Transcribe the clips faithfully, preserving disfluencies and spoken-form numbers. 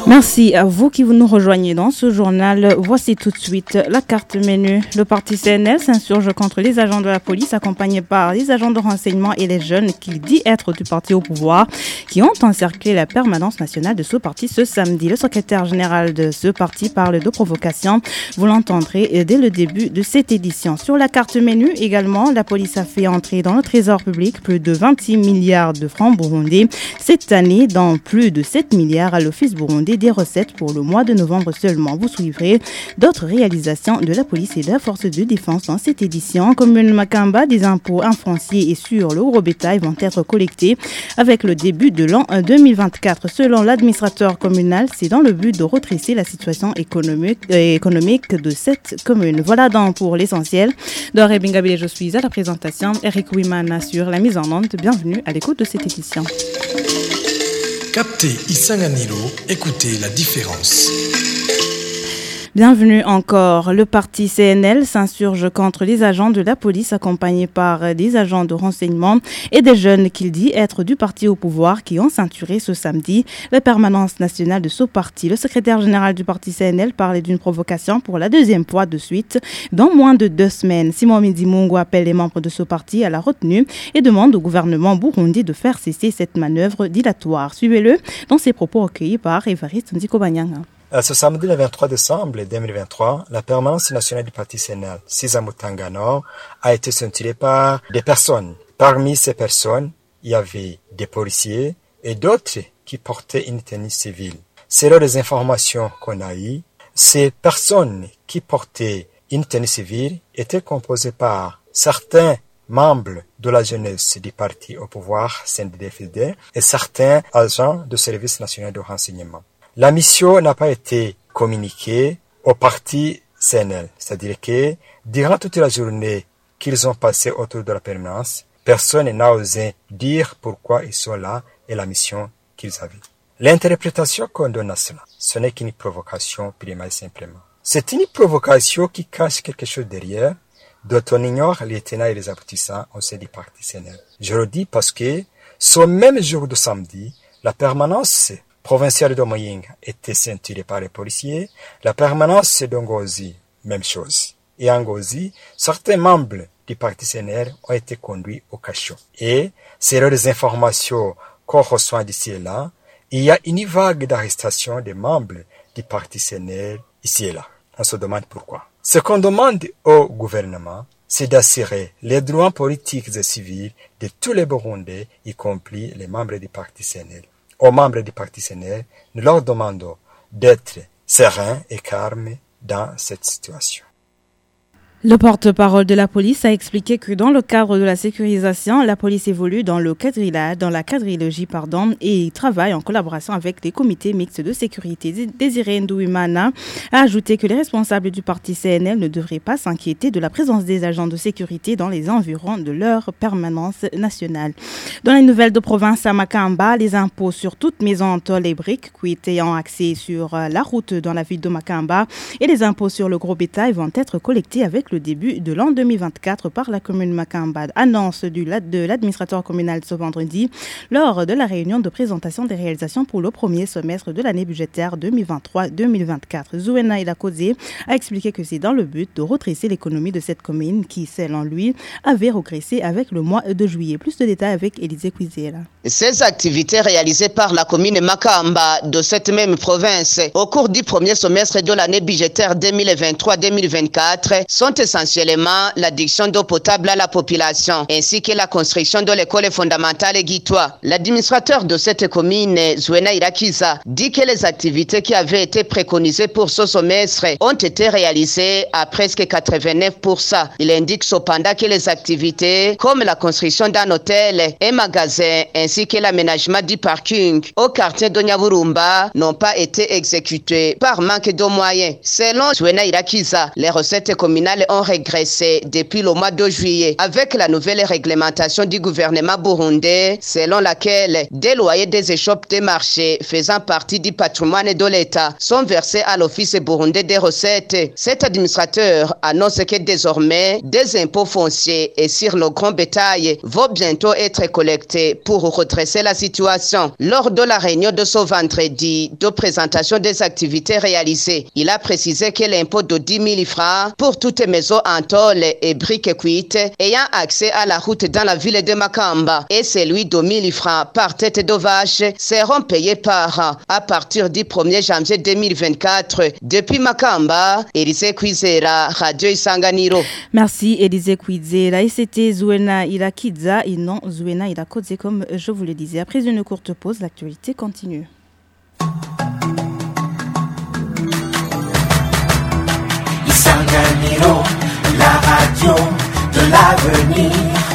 Merci à vous qui nous rejoignez dans ce journal. Voici tout de suite la carte menu. Le parti C N L s'insurge contre les agents de la police accompagnés par les agents de renseignement et les jeunes qu'il dit être du parti au pouvoir qui ont encerclé la permanence nationale de ce parti ce samedi. Le secrétaire général de ce parti parle de provocation. Vous l'entendrez dès le début de cette édition. Sur la carte menu également, la police a fait entrer dans le trésor public plus de vingt-six milliards de francs burundais cette année, dans plus de sept milliards à l'Office burundais des recettes pour le mois de novembre seulement. Vous suivrez d'autres réalisations de la police et de la force de défense dans cette édition. Commune Makamba, des impôts infonciers et sur le gros bétail vont être collectés avec le début de l'an deux mille vingt-quatre. Selon l'administrateur communal, c'est dans le but de redresser la situation économique, euh, économique de cette commune. Voilà donc pour l'essentiel. Doré Bingabile, je suis à la présentation. Eric Ouimana assure la mise en onde. Bienvenue à l'écoute de cette édition. Captez Isanganilo, écoutez la différence. Bienvenue encore. Le parti C N L s'insurge contre les agents de la police accompagnés par des agents de renseignement et des jeunes qu'il dit être du parti au pouvoir qui ont ceinturé ce samedi la permanence nationale de ce parti. Le secrétaire général du parti C N L parlait d'une provocation pour la deuxième fois de suite dans moins de deux semaines. Simon Midi-Mungu appelle les membres de ce parti à la retenue et demande au gouvernement burundi de faire cesser cette manœuvre dilatoire. Suivez-le dans ses propos recueillis par Évariste Ndikobanyanga. Ce samedi, le vingt-trois décembre deux mille vingt-trois, la permanence nationale du parti C N L, Sizamutanga Nord, a été ceinturée par des personnes. Parmi ces personnes, il y avait des policiers et d'autres qui portaient une tenue civile. Selon les informations qu'on a eues, ces personnes qui portaient une tenue civile étaient composées par certains membres de la jeunesse du parti au pouvoir, C N D D F D, et certains agents du service national de renseignement. La mission n'a pas été communiquée au parti C N L, c'est-à-dire que durant toute la journée qu'ils ont passé autour de la permanence, personne n'a osé dire pourquoi ils sont là et la mission qu'ils avaient. L'interprétation qu'on donne à cela, ce n'est qu'une provocation primaire et simplement. C'est une provocation qui cache quelque chose derrière, dont on ignore les tenants et les aboutissants au sein du parti C N L. Je le dis parce que ce même jour de samedi, la permanence provinciale de Moying était ceinturée par les policiers, la permanence de Ngozi, même chose. Et à Ngozi, certains membres du parti C N L ont été conduits au cachot. Et, selon les informations qu'on reçoit d'ici et là, il y a une vague d'arrestation des membres du parti C N L ici et là. On se demande pourquoi. Ce qu'on demande au gouvernement, c'est d'assurer les droits politiques et civils de tous les Burundais, y compris les membres du parti C N L. Aux membres du parti C N L, nous leur demandons d'être sereins et calmes dans cette situation. Le porte-parole de la police a expliqué que dans le cadre de la sécurisation, la police évolue dans le quadrillage, dans la quadrilogie, pardon, et travaille en collaboration avec les comités mixtes de sécurité. Désiré Ndouimana a ajouté que les responsables du parti C N L ne devraient pas s'inquiéter de la présence des agents de sécurité dans les environs de leur permanence nationale. Dans les nouvelles de province à Makamba, les impôts sur toute maison en tôle et briques qui ayant accès sur la route dans la ville de Makamba et les impôts sur le gros bétail vont être collectés avec le début de l'an deux mille vingt-quatre par la commune Makamba. Annonce du, de l'administrateur communal ce vendredi lors de la réunion de présentation des réalisations pour le premier semestre de l'année budgétaire deux mille vingt-trois deux mille vingt-quatre. Zouena Ilakozé a expliqué que c'est dans le but de redresser l'économie de cette commune qui, selon lui, avait régressé avec le mois de juillet. Plus de détails avec Élisée Kwizera. Ces activités réalisées par la commune Makamba de cette même province au cours du premier semestre de l'année budgétaire deux mille vingt-trois deux mille vingt-quatre sont essentiellement l'addiction d'eau potable à la population ainsi que la construction de l'école fondamentale Guitois. L'administrateur de cette commune, Zouena Irakiza, dit que les activités qui avaient été préconisées pour ce semestre ont été réalisées à presque quatre-vingt-neuf pour cent. Il indique cependant que les activités comme la construction d'un hôtel, un magasin ainsi que l'aménagement du parking au quartier de Nyaburumba n'ont pas été exécutées par manque de moyens. Selon Zouena Irakiza, les recettes communales ont régressé depuis le mois de juillet avec la nouvelle réglementation du gouvernement burundais selon laquelle des loyers des échoppes des marchés faisant partie du patrimoine de l'État sont versés à l'Office burundais des recettes. Cet administrateur annonce que désormais des impôts fonciers et sur le grand bétail vont bientôt être collectés pour redresser la situation. Lors de la réunion de ce vendredi de présentation des activités réalisées, il a précisé que l'impôt de dix mille francs pour toutes maisons en tôle et briques cuites ayant accès à la route dans la ville de Makamba et celui de mille francs par tête de vache seront payés par an à partir du premier janvier deux mille vingt-quatre. Depuis Makamba, Élisée Kwizera, Radio Isanganiro. Merci Élisée Kwizera. Et c'était Zuena Irakidza et non Zuena Irakodze comme je vous le disais. Après une courte pause, l'actualité continue. Isanganiro, la radio de l'avenir.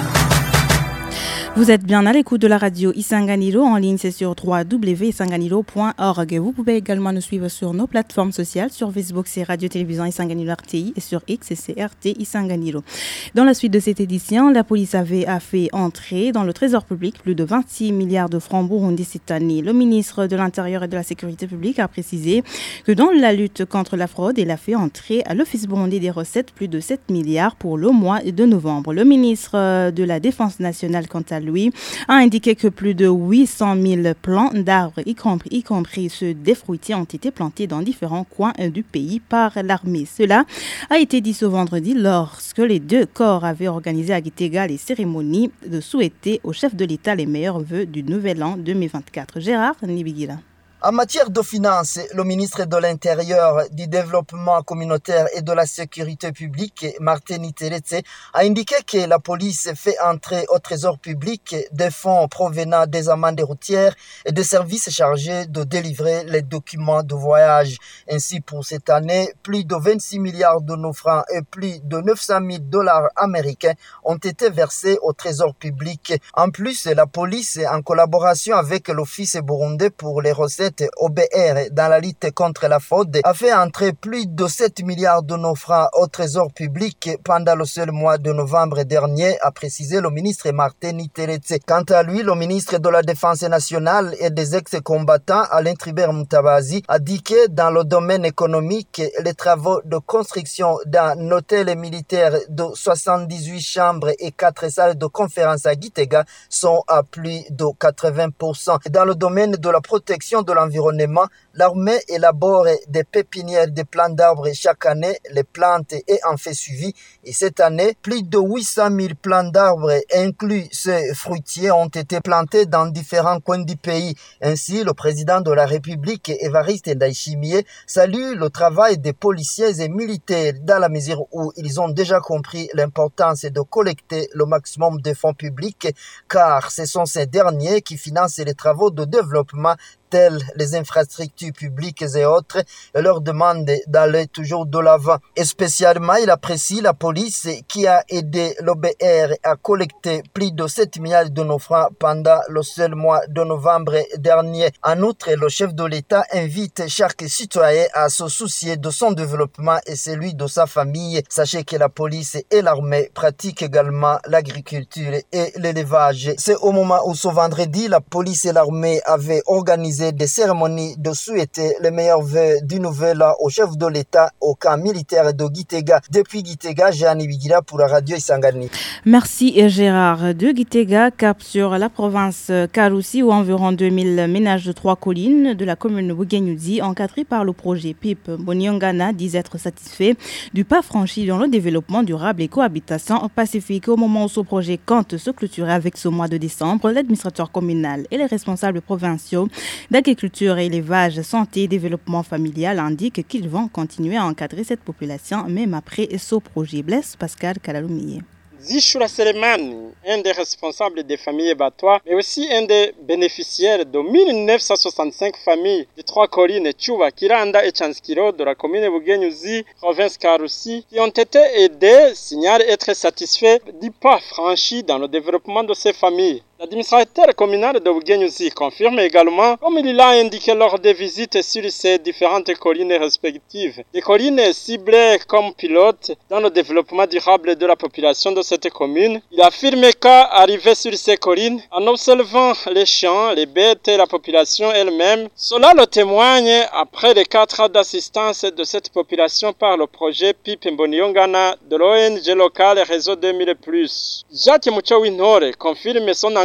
Vous êtes bien à l'écoute de la radio Isanganiro. En ligne, c'est sur w w w point isanganiro point org. Vous pouvez également nous suivre sur nos plateformes sociales. Sur Facebook, c'est Radio-Télévision Isanganiro R T I et sur X, c'est R T Isanganiro. Dans la suite de cette édition, la police avait a fait entrer dans le trésor public plus de vingt-six milliards de francs burundais cette année. Le ministre de l'Intérieur et de la Sécurité publique a précisé que dans la lutte contre la fraude, il a fait entrer à l'Office burundais des recettes plus de sept milliards pour le mois de novembre. Le ministre de la Défense nationale, quant à lui, a indiqué que plus de huit cent mille plants d'arbres, y compris, y compris ceux des fruitiers, ont été plantés dans différents coins du pays par l'armée. Cela a été dit ce vendredi lorsque les deux corps avaient organisé à Gitega les cérémonies de souhaiter au chef de l'État les meilleurs vœux du nouvel an deux mille vingt-quatre. Gérard Nibigila. En matière de finances, le ministre de l'Intérieur, du Développement communautaire et de la Sécurité publique, Martini Teretse, a indiqué que la police fait entrer au trésor public des fonds provenant des amendes routières et des services chargés de délivrer les documents de voyage. Ainsi, pour cette année, plus de vingt-six milliards de nos francs et plus de neuf cent mille dollars américains ont été versés au trésor public. En plus, la police, en collaboration avec l'Office burundais pour les recettes O B R dans la lutte contre la fraude, a fait entrer plus de sept milliards de nos francs au trésor public pendant le seul mois de novembre dernier, a précisé le ministre Martini Teretse. Quant à lui, le ministre de la Défense nationale et des ex-combattants, Alain Tribert Mutabazi, a dit que dans le domaine économique, les travaux de construction d'un hôtel militaire de soixante-dix-huit chambres et quatre salles de conférence à Gitega sont à plus de quatre-vingts pour cent. Dans le domaine de la protection de l'environnement, l'armée élabore des pépinières de plants d'arbres chaque année, les plantes et en fait suivi. Et cette année, plus de huit cent mille plants d'arbres, inclus ces fruitiers, ont été plantés dans différents coins du pays. Ainsi, le président de la République, Évariste Ndayishimiye, salue le travail des policiers et militaires dans la mesure où ils ont déjà compris l'importance de collecter le maximum de fonds publics, car ce sont ces derniers qui financent les travaux de développement telles les infrastructures publiques et autres, et leur demande d'aller toujours de l'avant. Et spécialement, il apprécie la police qui a aidé l'O B R à collecter plus de sept milliards de nos francs pendant le seul mois de novembre dernier. En outre, le chef de l'État invite chaque citoyen à se soucier de son développement et celui de sa famille. Sachez que la police et l'armée pratiquent également l'agriculture et l'élevage. C'est au moment où ce vendredi, la police et l'armée avaient organisé des cérémonies de souhaiter les meilleurs vœux du nouvel an au chef de l'État au camp militaire de Gitega. Depuis Gitega, Jeanne Bigila pour la radio Isangani. Merci Gérard. De Gitega, cap sur la province Karoussi où environ deux mille ménages de trois collines de la commune de Bouguenyuzi, encadrés par le projet P I P Boniongana, disent être satisfaits du pas franchi dans le développement durable et cohabitation pacifique. Au moment où ce projet compte se clôturer avec ce mois de décembre, l'administrateur communal et les responsables provinciaux d'agriculture, élevage, santé et développement familial indiquent qu'ils vont continuer à encadrer cette population même après ce projet. Blaise Pascal Kalaloumiye. Zishura Selemani, un des responsables des familles Batois, mais aussi un des bénéficiaires de mille neuf cent soixante-cinq familles des trois collines Tchouva, Kiranda et Chanskiro de la commune de Bouguenyuzi, province Karoussi, qui ont été aidés, signalent être satisfaits du pas franchi dans le développement de ces familles. L'administrateur communal de Bouguenyuzi confirme également, comme il l'a indiqué lors des visites sur ces différentes collines respectives, des collines ciblées comme pilotes dans le développement durable de la population de cette commune. Il affirme qu'arrivé sur ces collines, en observant les champs, les bêtes et la population elle-même, cela le témoigne après les quatre ans d'assistance de cette population par le projet P I P Mboniongana de l'O N G local Réseau deux mille plus. Jacques Muchowinore confirme son engagement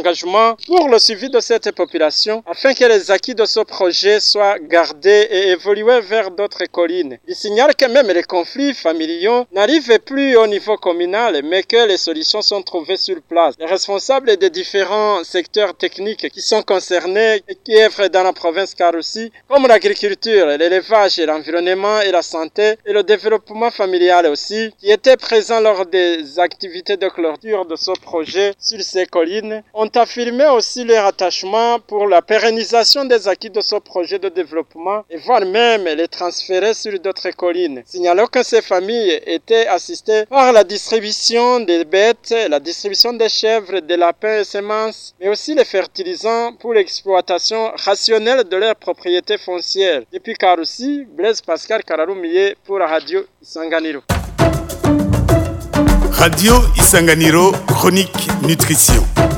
engagement pour le suivi de cette population afin que les acquis de ce projet soient gardés et évolués vers d'autres collines. Il signale que même les conflits familiaux n'arrivent plus au niveau communal, mais que les solutions sont trouvées sur place. Les responsables des différents secteurs techniques qui sont concernés et qui œuvrent dans la province Karoussi, comme l'agriculture, l'élevage, l'environnement et la santé, et le développement familial aussi, qui étaient présents lors des activités de clôture de ce projet sur ces collines, ont affirmé aussi leur attachement pour la pérennisation des acquis de ce projet de développement et voire même les transférer sur d'autres collines. Signalons que ces familles étaient assistées par la distribution des bêtes, la distribution des chèvres, des lapins et semences, mais aussi les fertilisants pour l'exploitation rationnelle de leurs propriétés foncières. Depuis Karoussi, Blaise Pascal Kararumiye pour la radio Isanganiro. Radio Isanganiro, chronique nutrition.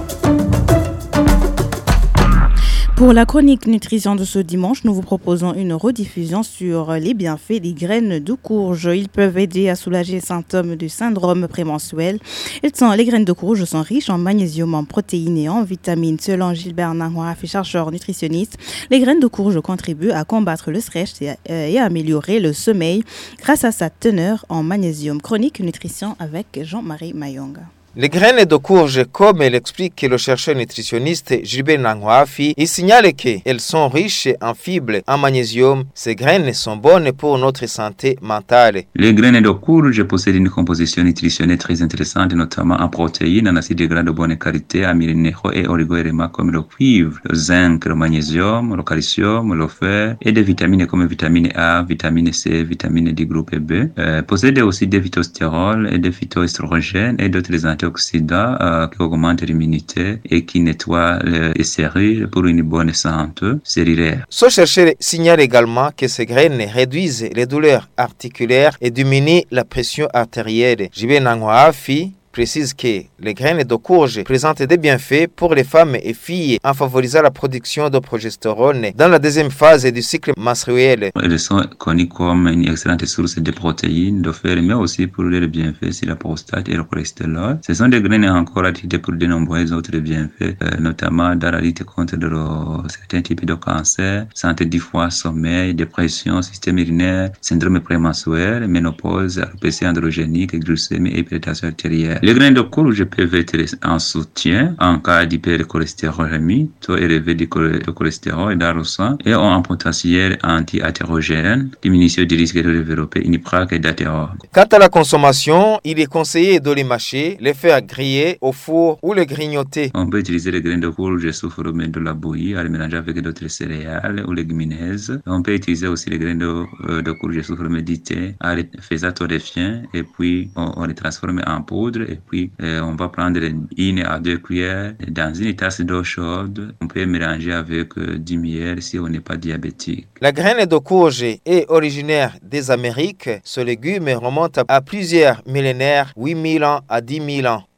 Pour la chronique nutrition de ce dimanche, nous vous proposons une rediffusion sur les bienfaits des graines de courge. Ils peuvent aider à soulager les symptômes du syndrome prémenstruel. Ils sont, les graines de courge sont riches en magnésium, en protéines et en vitamines. Selon Gilbert Nangouaf, chercheur nutritionniste, les graines de courge contribuent à combattre le stress et à, et à améliorer le sommeil grâce à sa teneur en magnésium. Chronique nutrition avec Jean-Marie Mayonga. Les graines de courge, comme l'explique le chercheur nutritionniste Gilbert Nangouafi, il signale qu'elles sont riches en fibres, en magnésium. Ces graines sont bonnes pour notre santé mentale. Les graines de courge possèdent une composition nutritionnelle très intéressante, notamment en protéines, en acides gras de bonne qualité, amines minéraux et oligo-éléments comme le cuivre, le zinc, le magnésium, le calcium, le fer et des vitamines comme vitamine A, vitamine C, vitamine du groupe B. Euh, possèdent aussi des phytostérols et des phytoestrogènes et d'autres antioxydants euh, qui augmentent l'immunité et qui nettoient les cellules pour une bonne santé cellulaire. Ce chercheur signale également que ces graines réduisent les douleurs articulaires et diminuent la pression artérielle. Gilbert Nangouafi précise que les graines de courge présentent des bienfaits pour les femmes et filles en favorisant la production de progestérone dans la deuxième phase du cycle menstruel. Elles sont connues comme une excellente source de protéines, de fer, mais aussi pour les bienfaits sur la prostate et le cholestérol. Ce sont des graines encore actives pour de nombreux autres bienfaits, euh, notamment dans la lutte contre de le, certains types de cancers, santé du foie, sommeil, dépression, système urinaire, syndrome prémenstruel, ménopause, alopécie androgénique, glycémie et hypertension artérielle. Les graines de courge peuvent être en soutien en cas d'hypercholestérolémie, taux élevé de cholestérol dans le sang, et ont un potentiel anti-athérogène, diminution du risque de développer une plaque d'athérome. Quant à la consommation, il est conseillé de les mâcher, les faire griller au four ou les grignoter. On peut utiliser les graines de courge sous forme de la bouillie, à les mélanger avec d'autres céréales ou légumineuses. On peut utiliser aussi les graines de, euh, de courge sous forme de thé, à les faire torréfier, et puis on, on les transforme en poudre. Et puis, euh, on va prendre une à deux cuillères dans une tasse d'eau chaude. On peut mélanger avec euh, du miel si on n'est pas diabétique. La graine de courge est originaire des Amériques. Ce légume remonte à plusieurs millénaires, huit mille ans à dix mille ans.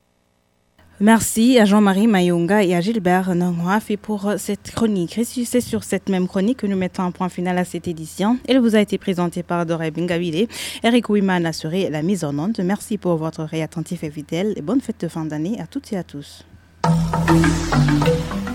Merci à Jean-Marie Mayonga et à Gilbert Nangouafi pour cette chronique. C'est sur cette même chronique que nous mettons un point final à cette édition. Elle vous a été présentée par Doré Bingabile. Eric Ouiman a assuré la mise en onde. Merci pour votre réattentif et fidèle et bonne fête de fin d'année à toutes et à tous.